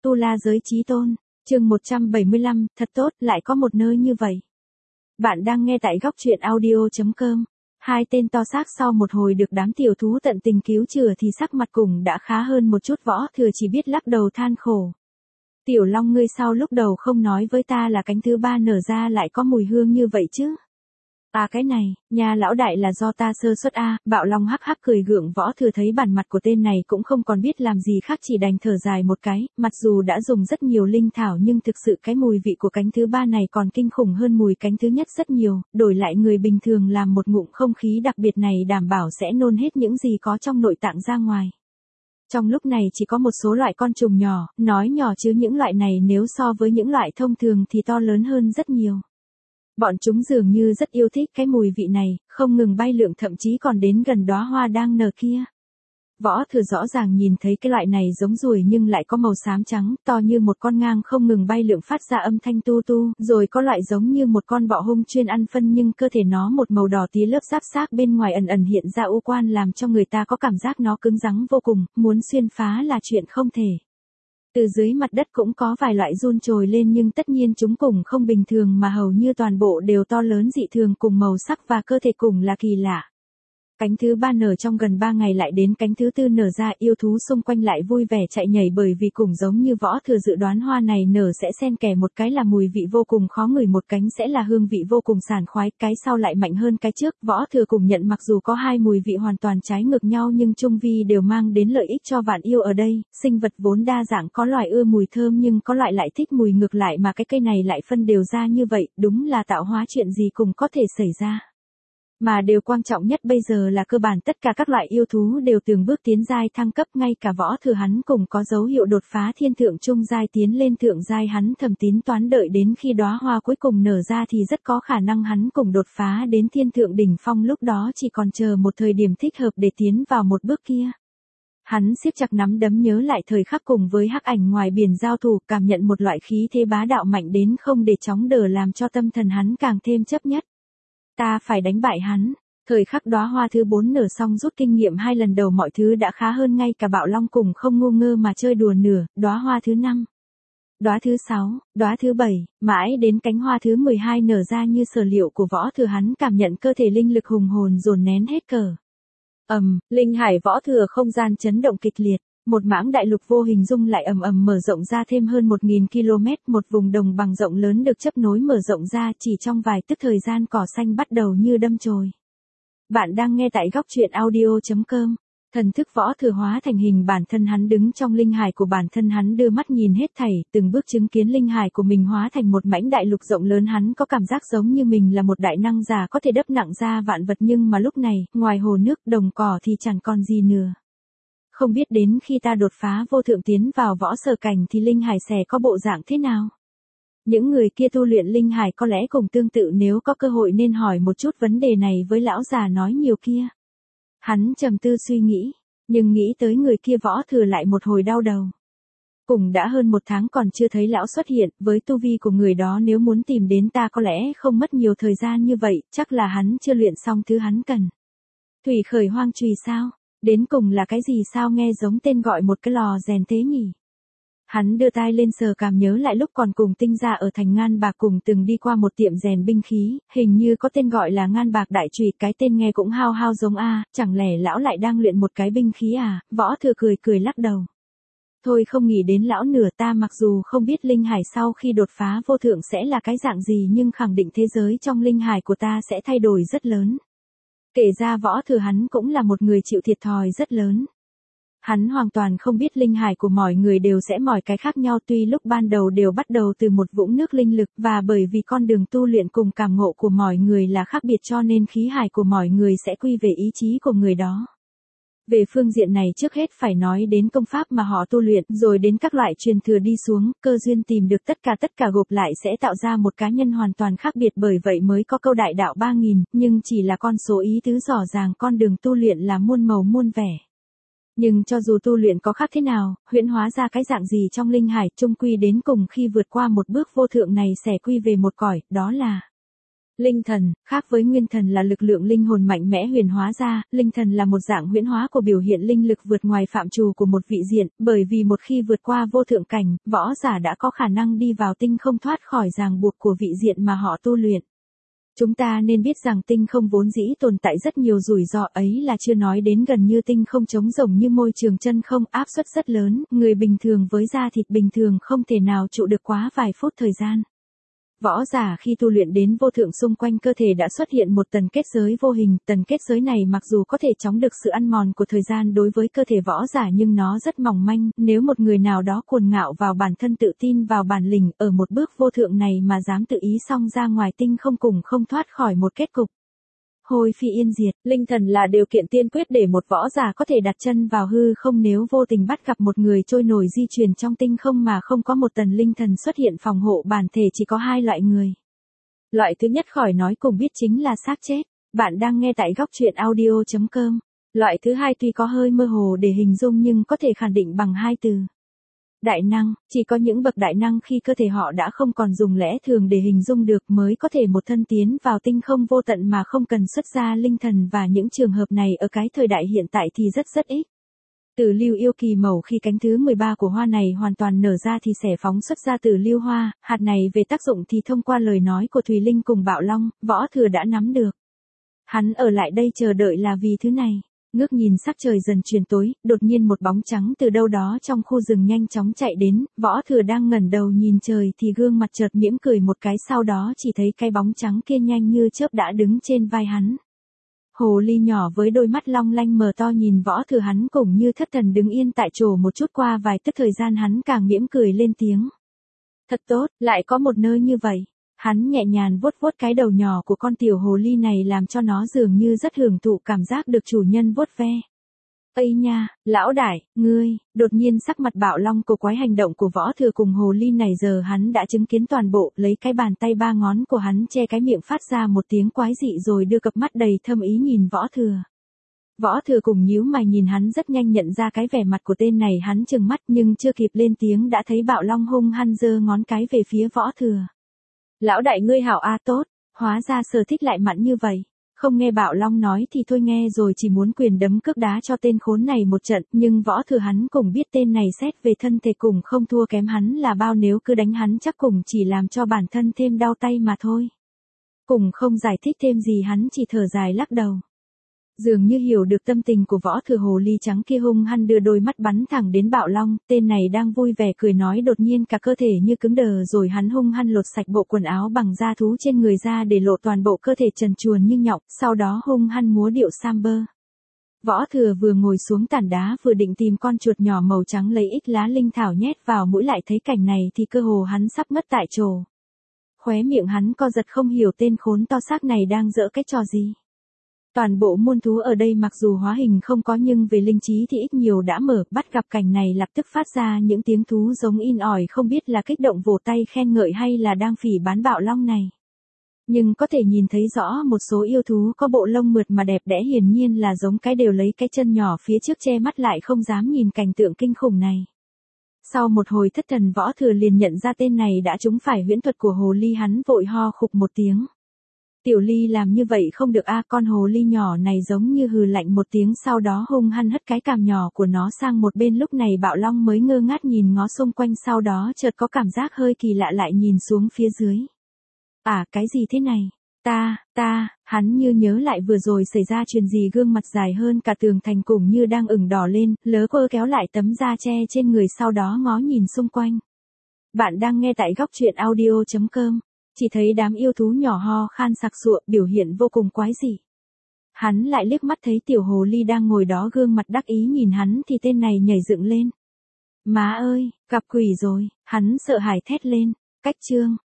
Tu La Giới Chí Tôn, chương 175, thật tốt, lại có một nơi như vậy. Bạn đang nghe tại góc truyện audio.com. Hai tên to xác sau một hồi được đám tiểu thú tận tình cứu chữa thì sắc mặt cùng đã khá hơn một chút. Võ Thừa chỉ biết lắc đầu than khổ. Tiểu Long, ngươi sau lúc đầu không nói với ta là cánh thứ ba nở ra lại có mùi hương như vậy chứ? À cái này, nhà lão đại là do ta sơ suất a. Bạo Long hắc hắc cười gượng. Võ Thừa thấy bản mặt của tên này cũng không còn biết làm gì khác, chỉ đành thở dài một cái, mặc dù đã dùng rất nhiều linh thảo nhưng thực sự cái mùi vị của cánh thứ ba này còn kinh khủng hơn mùi cánh thứ nhất rất nhiều, đổi lại người bình thường làm một ngụm không khí đặc biệt này đảm bảo sẽ nôn hết những gì có trong nội tạng ra ngoài. Trong lúc này chỉ có một số loại con trùng nhỏ, nói nhỏ chứ những loại này nếu so với những loại thông thường thì to lớn hơn rất nhiều. Bọn chúng dường như rất yêu thích cái mùi vị này, không ngừng bay lượn thậm chí còn đến gần đóa hoa đang nở kia. Võ Thừa rõ ràng nhìn thấy cái loại này giống ruồi nhưng lại có màu xám trắng, to như một con ngang không ngừng bay lượn phát ra âm thanh tu tu, rồi có loại giống như một con bọ hung chuyên ăn phân nhưng cơ thể nó một màu đỏ tía, lớp giáp xác bên ngoài ẩn ẩn hiện ra u quan làm cho người ta có cảm giác nó cứng rắn vô cùng, muốn xuyên phá là chuyện không thể. Từ dưới mặt đất cũng có vài loại giun trồi lên nhưng tất nhiên chúng cùng không bình thường mà hầu như toàn bộ đều to lớn dị thường cùng màu sắc và cơ thể cùng là kỳ lạ. Cánh thứ ba nở trong gần 3 ngày lại đến cánh thứ tư nở ra, yêu thú xung quanh lại vui vẻ chạy nhảy bởi vì cùng giống như Võ Thừa dự đoán hoa này nở sẽ xen kẽ, một cái là mùi vị vô cùng khó ngửi, một cánh sẽ là hương vị vô cùng sảng khoái, cái sau lại mạnh hơn cái trước. Võ Thừa cùng nhận mặc dù có hai mùi vị hoàn toàn trái ngược nhau nhưng chung vi đều mang đến lợi ích cho vạn yêu ở đây, sinh vật vốn đa dạng, có loại ưa mùi thơm nhưng có loại lại thích mùi ngược lại, mà cái cây này lại phân đều ra như vậy, đúng là tạo hóa chuyện gì cũng có thể xảy ra. Mà điều quan trọng nhất bây giờ là cơ bản tất cả các loại yêu thú đều từng bước tiến giai thăng cấp, ngay cả Võ Thừa hắn cũng có dấu hiệu đột phá thiên thượng trung giai tiến lên thượng giai. Hắn thầm tính toán đợi đến khi đóa hoa cuối cùng nở ra thì rất có khả năng hắn cùng đột phá đến thiên thượng đỉnh phong, lúc đó chỉ còn chờ một thời điểm thích hợp để tiến vào một bước kia. Hắn siết chặt nắm đấm nhớ lại thời khắc cùng với hắc ảnh ngoài biển giao thủ, cảm nhận một loại khí thế bá đạo mạnh đến không để chóng đờ làm cho tâm thần hắn càng thêm chấp nhất. Ta phải đánh bại hắn. Thời khắc đóa hoa thứ 4 nở xong, rút kinh nghiệm 2 lần đầu mọi thứ đã khá hơn, ngay cả Bạo Long cùng không ngu ngơ mà chơi đùa nửa. Đóa hoa thứ 5, đóa thứ 6, đóa thứ 7, mãi đến cánh hoa thứ 12 nở ra như sở liệu của Võ Thừa, hắn cảm nhận cơ thể linh lực hùng hồn dồn nén hết cờ. Linh hải Võ Thừa không gian chấn động kịch liệt. Một mảng đại lục vô hình dung lại ầm ầm mở rộng ra thêm hơn 1000 km, một vùng đồng bằng rộng lớn được chấp nối mở rộng ra, chỉ trong vài tức thời gian cỏ xanh bắt đầu như đâm chồi. Bạn đang nghe tại góc truyện audio.com. Thần thức Võ Thừa hóa thành hình bản thân hắn đứng trong linh hải của bản thân hắn, đưa mắt nhìn hết thảy, từng bước chứng kiến linh hải của mình hóa thành một mảnh đại lục rộng lớn. Hắn có cảm giác giống như mình là một đại năng giả có thể đắp nặng ra vạn vật, nhưng mà lúc này, ngoài hồ nước, đồng cỏ thì chẳng còn gì nữa. Không biết đến khi ta đột phá vô thượng tiến vào võ sở cảnh thì linh hải sẽ có bộ dạng thế nào? Những người kia tu luyện linh hải có lẽ cùng tương tự, nếu có cơ hội nên hỏi một chút vấn đề này với lão già nói nhiều kia. Hắn trầm tư suy nghĩ, nhưng nghĩ tới người kia Võ Thừa lại một hồi đau đầu. Cùng đã hơn 1 tháng còn chưa thấy lão xuất hiện, với tu vi của người đó nếu muốn tìm đến ta có lẽ không mất nhiều thời gian như vậy, chắc là hắn chưa luyện xong thứ hắn cần. Thủy khởi hoang chùy sao? Đến cùng là cái gì sao nghe giống tên gọi một cái lò rèn thế nhỉ? Hắn đưa tai lên sờ cảm nhớ lại lúc còn cùng Tinh Gia ở thành Ngan Bạc cùng từng đi qua một tiệm rèn binh khí, hình như có tên gọi là Ngan Bạc Đại Chùy, cái tên nghe cũng hao hao giống a, chẳng lẽ lão lại đang luyện một cái binh khí à? Võ Thừa cười cười lắc đầu. Thôi không nghĩ đến lão nửa, ta mặc dù không biết linh hải sau khi đột phá vô thượng sẽ là cái dạng gì nhưng khẳng định thế giới trong linh hải của ta sẽ thay đổi rất lớn. Kể ra Võ Thừa hắn cũng là một người chịu thiệt thòi rất lớn. Hắn hoàn toàn không biết linh hải của mọi người đều sẽ mọi cái khác nhau, tuy lúc ban đầu đều bắt đầu từ một vũng nước linh lực, và bởi vì con đường tu luyện cùng cảm ngộ của mọi người là khác biệt cho nên khí hải của mọi người sẽ quy về ý chí của người đó. Về phương diện này trước hết phải nói đến công pháp mà họ tu luyện, rồi đến các loại truyền thừa đi xuống, cơ duyên tìm được tất cả gộp lại sẽ tạo ra một cá nhân hoàn toàn khác biệt, bởi vậy mới có câu đại đạo 3000, nhưng chỉ là con số ý tứ rõ ràng, con đường tu luyện là muôn màu muôn vẻ. Nhưng cho dù tu luyện có khác thế nào, huyễn hóa ra cái dạng gì trong linh hải, chung quy đến cùng khi vượt qua một bước vô thượng này sẽ quy về một cõi, đó là Linh thần, khác với nguyên thần là lực lượng linh hồn mạnh mẽ huyền hóa ra, linh thần là một dạng huyễn hóa của biểu hiện linh lực vượt ngoài phạm trù của một vị diện, bởi vì một khi vượt qua vô thượng cảnh, võ giả đã có khả năng đi vào tinh không thoát khỏi ràng buộc của vị diện mà họ tu luyện. Chúng ta nên biết rằng tinh không vốn dĩ tồn tại rất nhiều rủi ro, ấy là chưa nói đến gần như tinh không trống rỗng như môi trường chân không, áp suất rất lớn, người bình thường với da thịt bình thường không thể nào trụ được quá vài phút thời gian. Võ giả khi tu luyện đến vô thượng xung quanh cơ thể đã xuất hiện một tần kết giới vô hình, tần kết giới này mặc dù có thể chống được sự ăn mòn của thời gian đối với cơ thể võ giả nhưng nó rất mỏng manh, nếu một người nào đó cuồng ngạo vào bản thân tự tin vào bản lĩnh ở một bước vô thượng này mà dám tự ý xông ra ngoài tinh không cùng không thoát khỏi một kết cục hôi phi yên diệt. Linh thần là điều kiện tiên quyết để một võ giả có thể đặt chân vào hư không, nếu vô tình bắt gặp một người trôi nổi di chuyển trong tinh không mà không có một tần linh thần xuất hiện phòng hộ bản thể, chỉ có hai loại người. Loại thứ nhất khỏi nói cùng biết chính là xác chết. Bạn đang nghe tại góc truyện audio.com. Loại thứ hai tuy có hơi mơ hồ để hình dung nhưng có thể khẳng định bằng hai từ. Đại năng, chỉ có những bậc đại năng khi cơ thể họ đã không còn dùng lẽ thường để hình dung được mới có thể một thân tiến vào tinh không vô tận mà không cần xuất ra linh thần, và những trường hợp này ở cái thời đại hiện tại thì rất ít. Tử lưu yêu kỳ màu khi cánh thứ 13 của hoa này hoàn toàn nở ra thì sẽ phóng xuất ra tử lưu hoa, hạt này về tác dụng thì thông qua lời nói của Thùy Linh cùng Bạo Long, Võ Thừa đã nắm được. Hắn ở lại đây chờ đợi là vì thứ này. Ngước nhìn sắc trời dần chuyển tối, đột nhiên một bóng trắng từ đâu đó trong khu rừng nhanh chóng chạy đến, Võ Thừa đang ngẩng đầu nhìn trời thì gương mặt chợt mỉm cười một cái, sau đó chỉ thấy cái bóng trắng kia nhanh như chớp đã đứng trên vai hắn. Hồ ly nhỏ với đôi mắt long lanh mờ to nhìn Võ Thừa, hắn cũng như thất thần đứng yên tại chỗ một chút, qua vài tức thời gian hắn càng mỉm cười lên tiếng. Thật tốt, lại có một nơi như vậy. Hắn nhẹ nhàng vuốt vuốt cái đầu nhỏ của con tiểu hồ ly này làm cho nó dường như rất hưởng thụ cảm giác được chủ nhân vuốt ve. Ây nha, lão đại, ngươi, đột nhiên sắc mặt Bạo Long cổ quái, hành động của Võ Thừa cùng hồ ly này giờ hắn đã chứng kiến toàn bộ, lấy cái bàn tay ba ngón của hắn che cái miệng phát ra một tiếng quái dị rồi đưa cặp mắt đầy thâm ý nhìn Võ Thừa. Võ Thừa cùng nhíu mày nhìn hắn, rất nhanh nhận ra cái vẻ mặt của tên này, hắn trừng mắt nhưng chưa kịp lên tiếng đã thấy Bạo Long hung hăng giơ ngón cái về phía Võ Thừa. Lão đại ngươi hảo a tốt, hóa ra sở thích lại mặn như vậy. Không nghe Bạo Long nói thì thôi nghe rồi, chỉ muốn quyền đấm cước đá cho tên khốn này một trận, nhưng Võ Thừa hắn cũng biết tên này xét về thân thể cùng không thua kém hắn là bao, nếu cứ đánh hắn chắc cùng chỉ làm cho bản thân thêm đau tay mà thôi. Cùng không giải thích thêm gì, hắn chỉ thở dài lắc đầu. Dường như hiểu được tâm tình của Võ Thừa, hồ ly trắng kia hung hăng đưa đôi mắt bắn thẳng đến Bạo Long, tên này đang vui vẻ cười nói đột nhiên cả cơ thể như cứng đờ, rồi hắn hung hăng lột sạch bộ quần áo bằng da thú trên người ra để lộ toàn bộ cơ thể trần truồng như nhộng, sau đó hung hăng múa điệu samber. Võ Thừa vừa ngồi xuống tảng đá vừa định tìm con chuột nhỏ màu trắng lấy ít lá linh thảo nhét vào mũi, lại thấy cảnh này thì cơ hồ hắn sắp ngất tại chỗ. Khóe miệng hắn co giật, không hiểu tên khốn to xác này đang giở cái trò gì. Toàn bộ muôn thú ở đây mặc dù hóa hình không có nhưng về linh trí thì ít nhiều đã mở, bắt gặp cảnh này lập tức phát ra những tiếng thú giống in ỏi, không biết là kích động vỗ tay khen ngợi hay là đang phỉ báng Bạo Long này. Nhưng có thể nhìn thấy rõ một số yêu thú có bộ lông mượt mà đẹp đẽ, hiển nhiên là giống cái, đều lấy cái chân nhỏ phía trước che mắt lại không dám nhìn cảnh tượng kinh khủng này. Sau một hồi thất thần, Võ Thừa liền nhận ra tên này đã trúng phải huyễn thuật của hồ ly, hắn vội ho khục một tiếng. Tiểu ly làm như vậy không được a. Con hồ ly nhỏ này giống như hừ lạnh một tiếng, sau đó hung hăng hất cái cằm nhỏ của nó sang một bên. Lúc này Bạo Long mới ngơ ngác nhìn ngó xung quanh, sau đó chợt có cảm giác hơi kỳ lạ, lại nhìn xuống phía dưới. À, cái gì thế này? Hắn như nhớ lại vừa rồi xảy ra chuyện gì, gương mặt dài hơn cả tường thành cũng như đang ửng đỏ lên, lớ quơ kéo lại tấm da che trên người, sau đó ngó nhìn xung quanh. Bạn đang nghe tại góc truyện audio.com. Chỉ thấy đám yêu thú nhỏ ho khan sặc sụa, biểu hiện vô cùng quái dị. Hắn lại liếc mắt thấy tiểu hồ ly đang ngồi đó, gương mặt đắc ý nhìn hắn thì tên này nhảy dựng lên. Má ơi, gặp quỷ rồi, hắn sợ hãi thét lên. Cách chương